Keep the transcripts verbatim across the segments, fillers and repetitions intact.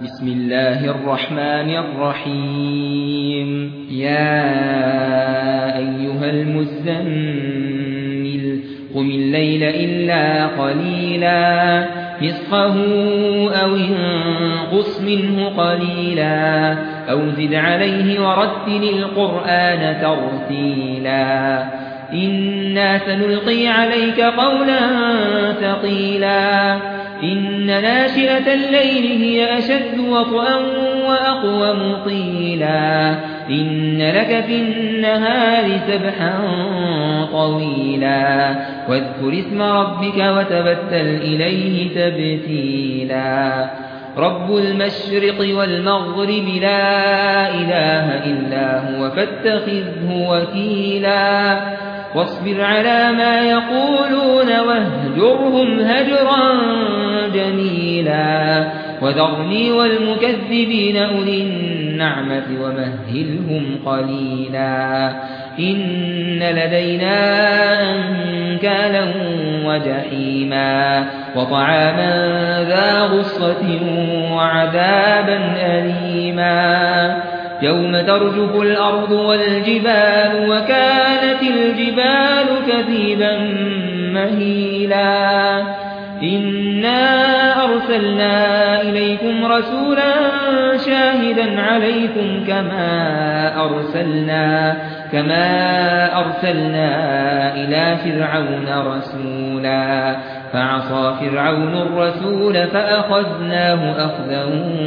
بسم الله الرحمن الرحيم يا أيها المزمل قم الليل إلا قليلا نصفه أو انقص منه قليلا أو زد عليه ورتل القرآن ترتيلا إنا سنلقي عليك قولا ثقيلا إن ناشئة الليل هي أشد وطئا وأقوم قيلا إن لك في النهار سبحا طويلا واذكر اسم ربك وتبتل إليه تبتيلا رب المشرق والمغرب لا إله إلا هو فاتخذه وكيلا واصبر على ما يقولون واهجرهم هجرا جميلا وذرني والمكذبين أولي النعمة ومهلهم قليلا إن لدينا أنكالا وجحيما وطعاما ذا غصة وعذابا أليما يوم ترجف الأرض والجبال وكانت الجبال كثيبا مهيلا إنا أرسلنا إليكم رسولا شاهدا عليكم كما أرسلنا كما أرسلنا إلى فرعون رسولا فعصى فرعون الرسول فأخذناه أخذا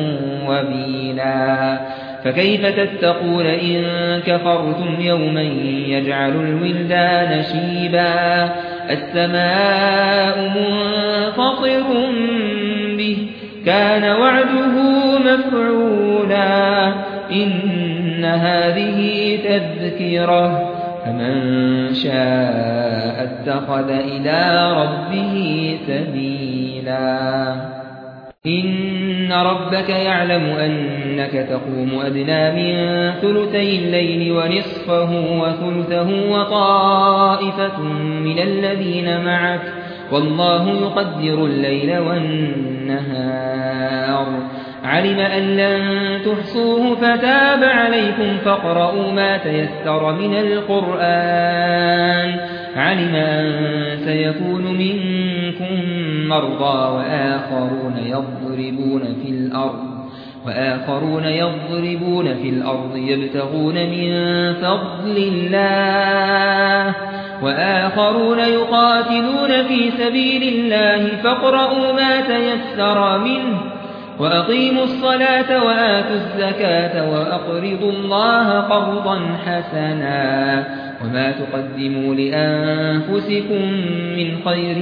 وبيلا فكيف تتقون إن كفرتم يوما يجعل الولدان شيبا السماء منفطر به كان وعده مفعولا إن هذه تذكرة فمن شاء اتخذ إلى ربه سبيلا إن ربك يعلم أنك تقوم أدنى من ثلثي الليل ونصفه وثلثه وطائفة من الذين معك والله يقدر الليل والنهار علم أن لن تحصوه فتاب عليكم فاقرؤوا ما تيسر من القرآن علم أن سيكون منكم مرضى وآخرون يضربون في الأرض وآخرون يضربون في الأرض يبتغون من فضل الله وآخرون يقاتلون في سبيل الله فاقرؤوا ما تيسر منه وأقيموا الصلاة وآتوا الزكاة وأقرضوا الله قرضا حسنا وما تقدموا لأنفسكم من خير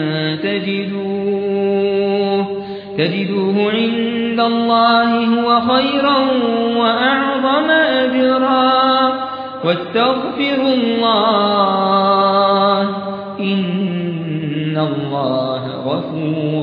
تجدوه تجدوه عند الله هو خيرا وأعظم أجرا واستغفروا الله إن الله غفور